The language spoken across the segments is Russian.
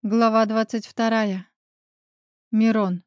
Глава 22. Мирон.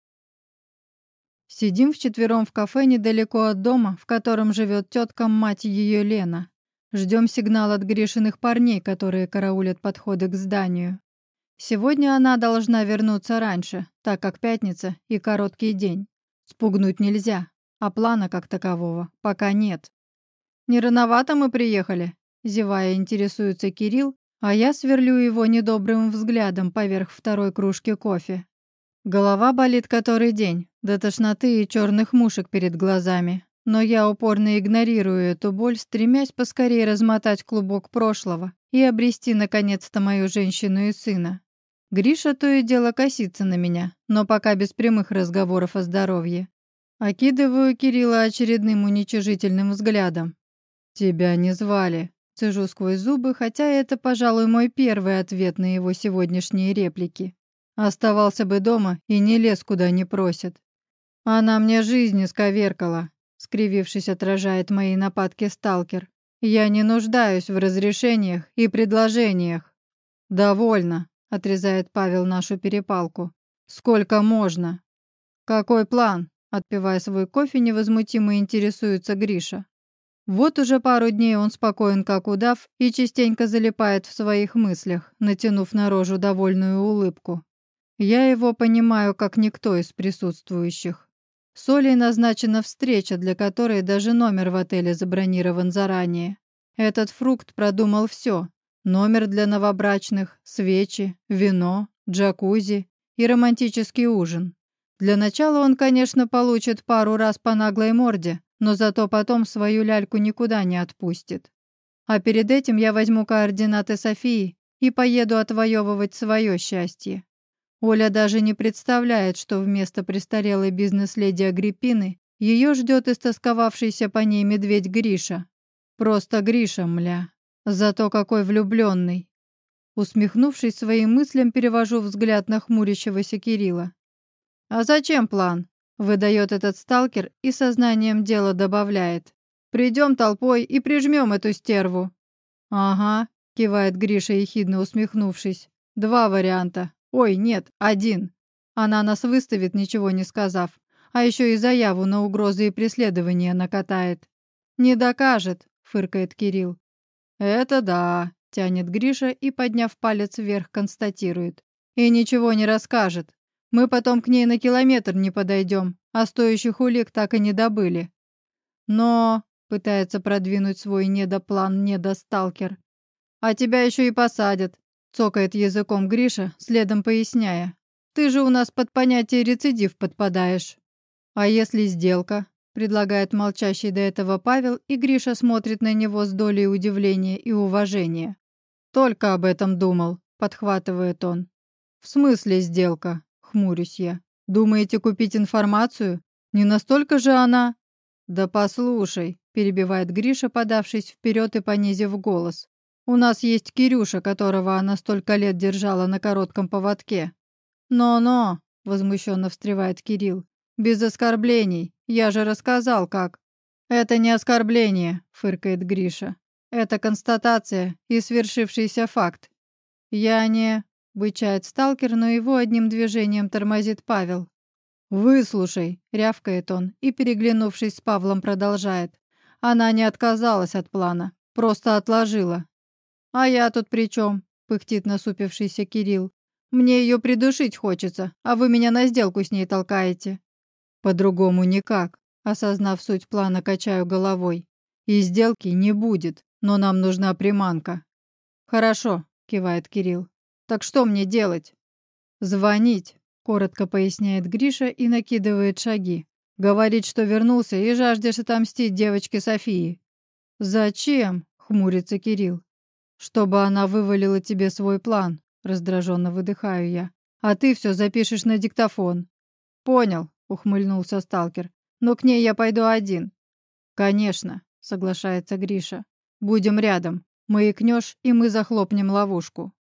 Сидим вчетвером в кафе недалеко от дома, в котором живет тетка, мать ее Лена. Ждем сигнал от Гришиных парней, которые караулят подходы к зданию. Сегодня она должна вернуться раньше, так как пятница и короткий день. Спугнуть нельзя, а плана как такового пока нет. «Не рановато мы приехали?» — зевая интересуется Кирилл, а я сверлю его недобрым взглядом поверх второй кружки кофе. Голова болит который день, до тошноты и черных мушек перед глазами. Но я упорно игнорирую эту боль, стремясь поскорее размотать клубок прошлого и обрести наконец-то мою женщину и сына. Гриша то и дело косится на меня, но пока без прямых разговоров о здоровье. Окидываю Кирилла очередным уничижительным взглядом. «Тебя не звали», — цежу сквозь зубы, хотя это, пожалуй, мой первый ответ на его сегодняшние реплики. Оставался бы дома и не лез, куда не просит. «Она мне жизнь исковеркала», — скривившись, отражает мои нападки сталкер. «Я не нуждаюсь в разрешениях и предложениях». «Довольно», — отрезает Павел нашу перепалку. «Сколько можно?» «Какой план?» — отпивая свой кофе, невозмутимо интересуется Гриша. Вот уже пару дней он спокоен, как удав, и частенько залипает в своих мыслях, натянув на рожу довольную улыбку. Я его понимаю, как никто из присутствующих. С Олей назначена встреча, для которой даже номер в отеле забронирован заранее. Этот фрукт продумал все: номер для новобрачных, свечи, вино, джакузи и романтический ужин. Для начала он, конечно, получит пару раз по наглой морде, но зато потом свою ляльку никуда не отпустит. А перед этим я возьму координаты Софии и поеду отвоевывать свое счастье. Оля даже не представляет, что вместо престарелой бизнес-леди Агриппины ее ждет истосковавшийся по ней медведь Гриша. Просто Гриша, мля. Зато какой влюбленный. Усмехнувшись своим мыслям, перевожу взгляд на хмурящегося Кирилла. «А зачем план?» — выдает этот сталкер и сознанием дела добавляет. «Придем толпой и прижмем эту стерву». «Ага», — кивает Гриша, ехидно усмехнувшись. «Два варианта. Ой, нет, один. Она нас выставит, ничего не сказав, а еще и заяву на угрозы и преследования накатает». «Не докажет», — фыркает Кирилл. «Это да», — тянет Гриша и, подняв палец вверх, констатирует. «И ничего не расскажет. Мы потом к ней на километр не подойдем, а стоящих улик так и не добыли». «Но», — пытается продвинуть свой недоплан недосталкер, «а тебя еще и посадят», — цокает языком Гриша, следом поясняя. «Ты же у нас под понятие рецидив подпадаешь». «А если сделка?» — предлагает молчащий до этого Павел, и Гриша смотрит на него с долей удивления и уважения. «Только об этом думал», — подхватывает он. «В смысле сделка?» — хмурюсь я. «Думаете купить информацию? Не настолько же она...» «Да послушай», — перебивает Гриша, подавшись вперед и понизив голос. «У нас есть Кирюша, которого она столько лет держала на коротком поводке». «Но-но», — возмущенно встревает Кирилл, — «без оскорблений. Я же рассказал, как». «Это не оскорбление», — фыркает Гриша. «Это констатация и свершившийся факт». «Я не...» — бычает сталкер, но его одним движением тормозит Павел. «Выслушай», — рявкает он и, переглянувшись с Павлом, продолжает. «Она не отказалась от плана, просто отложила». «А я тут при чем?» — пыхтит насупившийся Кирилл. «Мне ее придушить хочется, а вы меня на сделку с ней толкаете». «По-другому никак», — осознав суть плана, качаю головой. «И сделки не будет, но нам нужна приманка». «Хорошо», — кивает Кирилл. «Так что мне делать?» «Звонить», — коротко поясняет Гриша и накидывает шаги. «Говорит, что вернулся и жаждешь отомстить девочке Софии». «Зачем?» — хмурится Кирилл. «Чтобы она вывалила тебе свой план», — раздраженно выдыхаю я. «А ты все запишешь на диктофон». «Понял», — ухмыльнулся сталкер. «Но к ней я пойду один». «Конечно», — соглашается Гриша. «Будем рядом. Маякнешь, и мы захлопнем ловушку».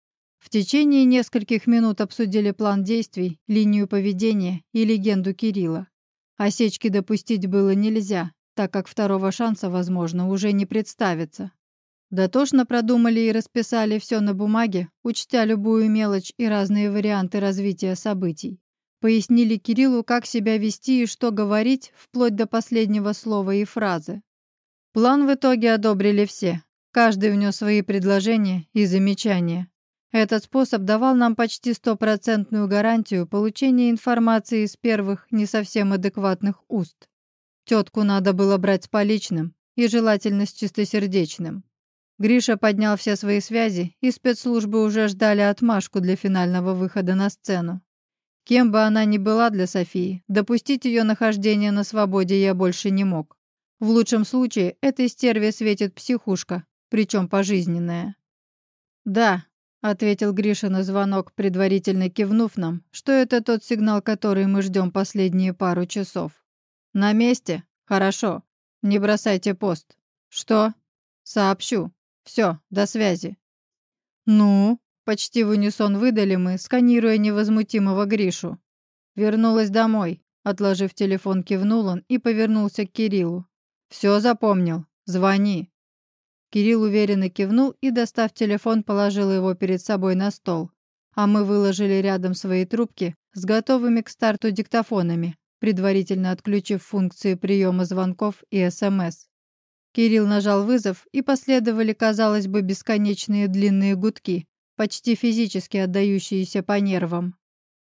В течение нескольких минут обсудили план действий, линию поведения и легенду Кирилла. Осечки допустить было нельзя, так как второго шанса, возможно, уже не представится. Дотошно продумали и расписали все на бумаге, учтя любую мелочь и разные варианты развития событий. Пояснили Кириллу, как себя вести и что говорить, вплоть до последнего слова и фразы. План в итоге одобрили все. Каждый внес свои предложения и замечания. Этот способ давал нам почти стопроцентную гарантию получения информации из первых, не совсем адекватных уст. Тетку надо было брать с поличным и желательно с чистосердечным. Гриша поднял все свои связи, и спецслужбы уже ждали отмашку для финального выхода на сцену. Кем бы она ни была для Софии, допустить ее нахождение на свободе я больше не мог. В лучшем случае этой стерве светит психушка, причем пожизненная. «Да», — ответил Гриша на звонок, предварительно кивнув нам, что это тот сигнал, который мы ждем последние пару часов. «На месте? Хорошо. Не бросайте пост». «Что?» «Сообщу. Все, до связи». «Ну?» — почти в унисон выдали мы, сканируя невозмутимого Гришу. «Вернулась домой», — отложив телефон, кивнул он и повернулся к Кириллу. «Все запомнил. Звони». Кирилл уверенно кивнул и, достав телефон, положил его перед собой на стол. А мы выложили рядом свои трубки с готовыми к старту диктофонами, предварительно отключив функции приема звонков и СМС. Кирилл нажал вызов, и последовали, казалось бы, бесконечные длинные гудки, почти физически отдающиеся по нервам.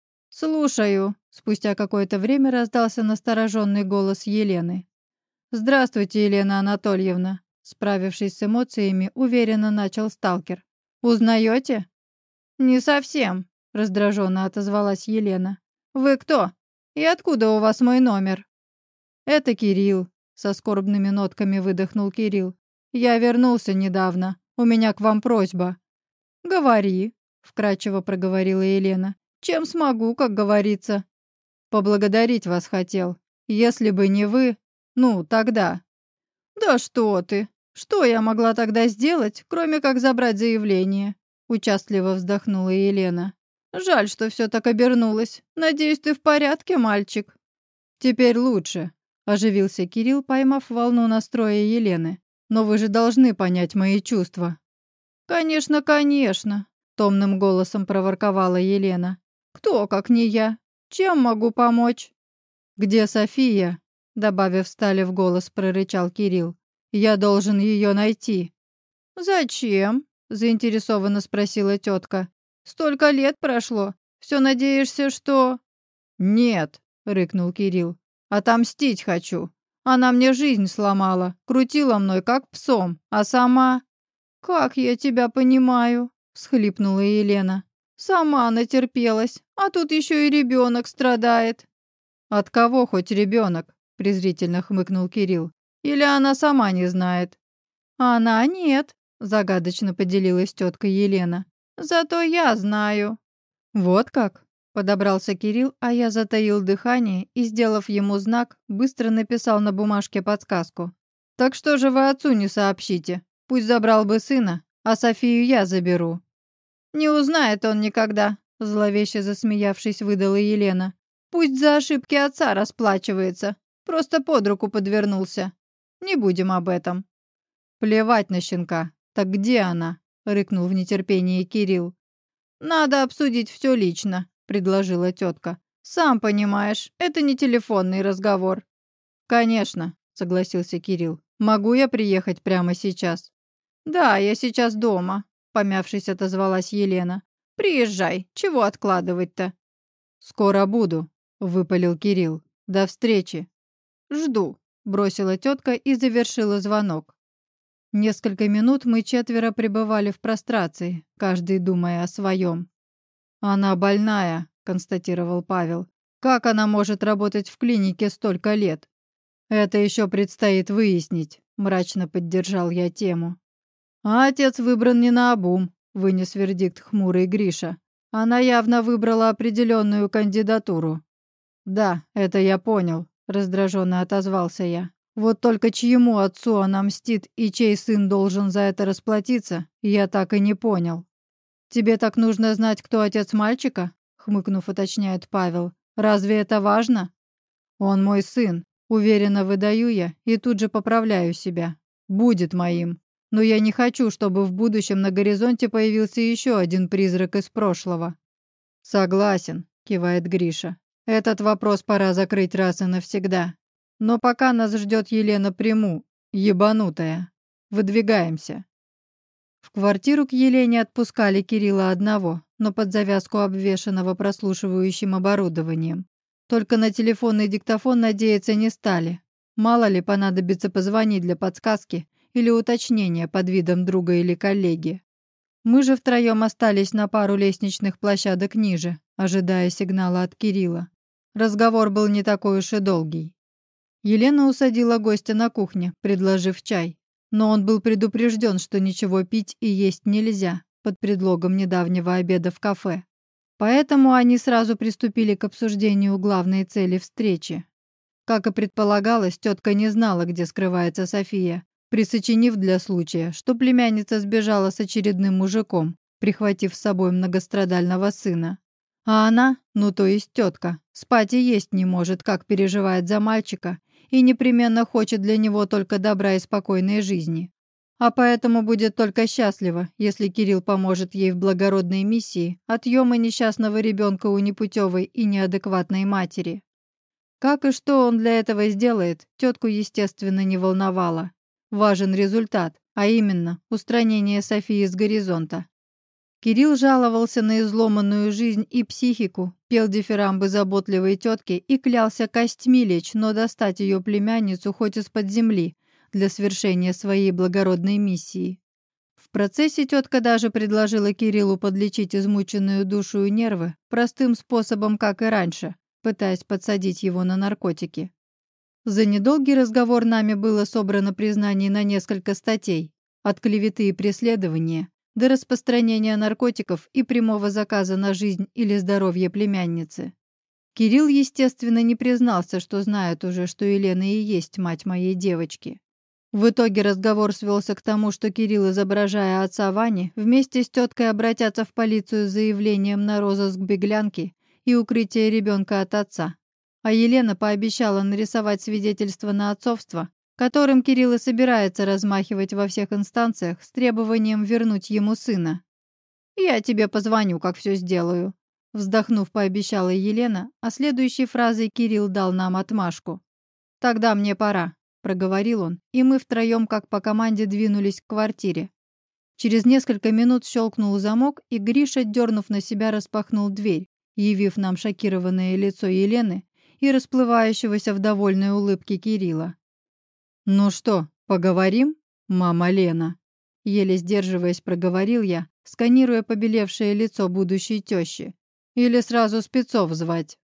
«Слушаю», — спустя какое-то время раздался настороженный голос Елены. «Здравствуйте, Елена Анатольевна», — справившись с эмоциями, уверенно начал сталкер. «Узнаете?» «Не совсем», — раздраженно отозвалась Елена. «Вы кто? И откуда у вас мой номер?» «Это Кирилл», — со скорбными нотками выдохнул Кирилл. «Я вернулся недавно. У меня к вам просьба». «Говори», — вкратчиво проговорила Елена. «Чем смогу, как говорится». «Поблагодарить вас хотел. Если бы не вы, ну, тогда». «Да что ты! Что я могла тогда сделать, кроме как забрать заявление?» Участливо вздохнула Елена. «Жаль, что все так обернулось. Надеюсь, ты в порядке, мальчик?» «Теперь лучше», — оживился Кирилл, поймав волну настроя Елены. «Но вы же должны понять мои чувства». «Конечно, конечно», — томным голосом проворковала Елена. «Кто, как не я? Чем могу помочь?» «Где София?» — добавив стали в голос, прорычал Кирилл. «Я должен ее найти». «Зачем?» — заинтересованно спросила тетка. «Столько лет прошло. Все надеешься, что...» «Нет», — рыкнул Кирилл. «Отомстить хочу. Она мне жизнь сломала, крутила мной как псом, а сама...» «Как я тебя понимаю?» — всхлипнула Елена. «Сама натерпелась, а тут еще и ребенок страдает». «От кого хоть ребенок?» — презрительно хмыкнул Кирилл. «Или она сама не знает?» «Она нет», — загадочно поделилась тетка Елена. «Зато я знаю». «Вот как?» — подобрался Кирилл, а я затаил дыхание и, сделав ему знак, быстро написал на бумажке подсказку. «Так что же вы отцу не сообщите? Пусть забрал бы сына, а Софию я заберу». «Не узнает он никогда», — зловеще засмеявшись, выдала Елена. «Пусть за ошибки отца расплачивается. Просто под руку подвернулся. Не будем об этом». «Плевать на щенка. Так где она?» — рыкнул в нетерпении Кирилл. «Надо обсудить все лично», — предложила тетка. «Сам понимаешь, это не телефонный разговор». «Конечно», — согласился Кирилл. «Могу я приехать прямо сейчас?» «Да, я сейчас дома», — помявшись, отозвалась Елена. «Приезжай, чего откладывать-то?» «Скоро буду», — выпалил Кирилл. «До встречи». «Жду», — бросила тетка и завершила звонок. Несколько минут мы четверо пребывали в прострации, каждый думая о своем. «Она больная», — констатировал Павел. «Как она может работать в клинике столько лет?» «Это еще предстоит выяснить», — мрачно поддержал я тему. «А отец выбран не наобум», — вынес вердикт хмурый Гриша. «Она явно выбрала определенную кандидатуру». «Да, это я понял», — раздраженно отозвался я. «Вот только чьему отцу она мстит и чей сын должен за это расплатиться, я так и не понял». «Тебе так нужно знать, кто отец мальчика?» — хмыкнув, уточняет Павел. «Разве это важно?» «Он мой сын», — уверенно выдаю я и тут же поправляю себя. «Будет моим». Но я не хочу, чтобы в будущем на горизонте появился еще один призрак из прошлого». «Согласен», — кивает Гриша. «Этот вопрос пора закрыть раз и навсегда. Но пока нас ждет Елена Приму, ебанутая. Выдвигаемся». В квартиру к Елене отпускали Кирилла одного, но под завязку обвешанного прослушивающим оборудованием. Только на телефонный диктофон надеяться не стали. Мало ли понадобится позвонить для подсказки или уточнения под видом друга или коллеги. Мы же втроем остались на пару лестничных площадок ниже, ожидая сигнала от Кирилла. Разговор был не такой уж и долгий. Елена усадила гостя на кухне, предложив чай. Но он был предупрежден, что ничего пить и есть нельзя, под предлогом недавнего обеда в кафе. Поэтому они сразу приступили к обсуждению главной цели встречи. Как и предполагалось, тетка не знала, где скрывается София, присочинив для случая, что племянница сбежала с очередным мужиком, прихватив с собой многострадального сына. А она, ну то есть тетка, спать и есть не может, как переживает за мальчика, и непременно хочет для него только добра и спокойной жизни. А поэтому будет только счастлива, если Кирилл поможет ей в благородной миссии отъема несчастного ребенка у непутевой и неадекватной матери. Как и что он для этого сделает, тетку, естественно, не волновало. Важен результат, а именно устранение Софии с горизонта. Кирилл жаловался на изломанную жизнь и психику, пел дифирамбы заботливой тетке и клялся костьми лечь, но достать ее племянницу хоть из-под земли для свершения своей благородной миссии. В процессе тетка даже предложила Кириллу подлечить измученную душу и нервы простым способом, как и раньше, пытаясь подсадить его на наркотики. За недолгий разговор нами было собрано признаний на несколько статей, от клеветы и преследования до распространения наркотиков и прямого заказа на жизнь или здоровье племянницы. Кирилл, естественно, не признался, что знает уже, что Елена и есть мать моей девочки. В итоге разговор свелся к тому, что Кирилл, изображая отца Вани, вместе с теткой обратятся в полицию с заявлением на розыск беглянки и укрытие ребенка от отца. А Елена пообещала нарисовать свидетельство на отцовство, которым Кирилл и собирается размахивать во всех инстанциях с требованием вернуть ему сына. «Я тебе позвоню, как все сделаю», — вздохнув, пообещала Елена, а следующей фразой Кирилл дал нам отмашку. «Тогда мне пора», — проговорил он, и мы втроем, как по команде, двинулись к квартире. Через несколько минут щелкнул замок, и Гриша, дернув на себя, распахнул дверь, явив нам шокированное лицо Елены и расплывающегося в довольной улыбке Кирилла. «Ну что, поговорим, мама Лена?» Еле сдерживаясь, проговорил я, сканируя побелевшее лицо будущей тещи. «Или сразу спецов звать,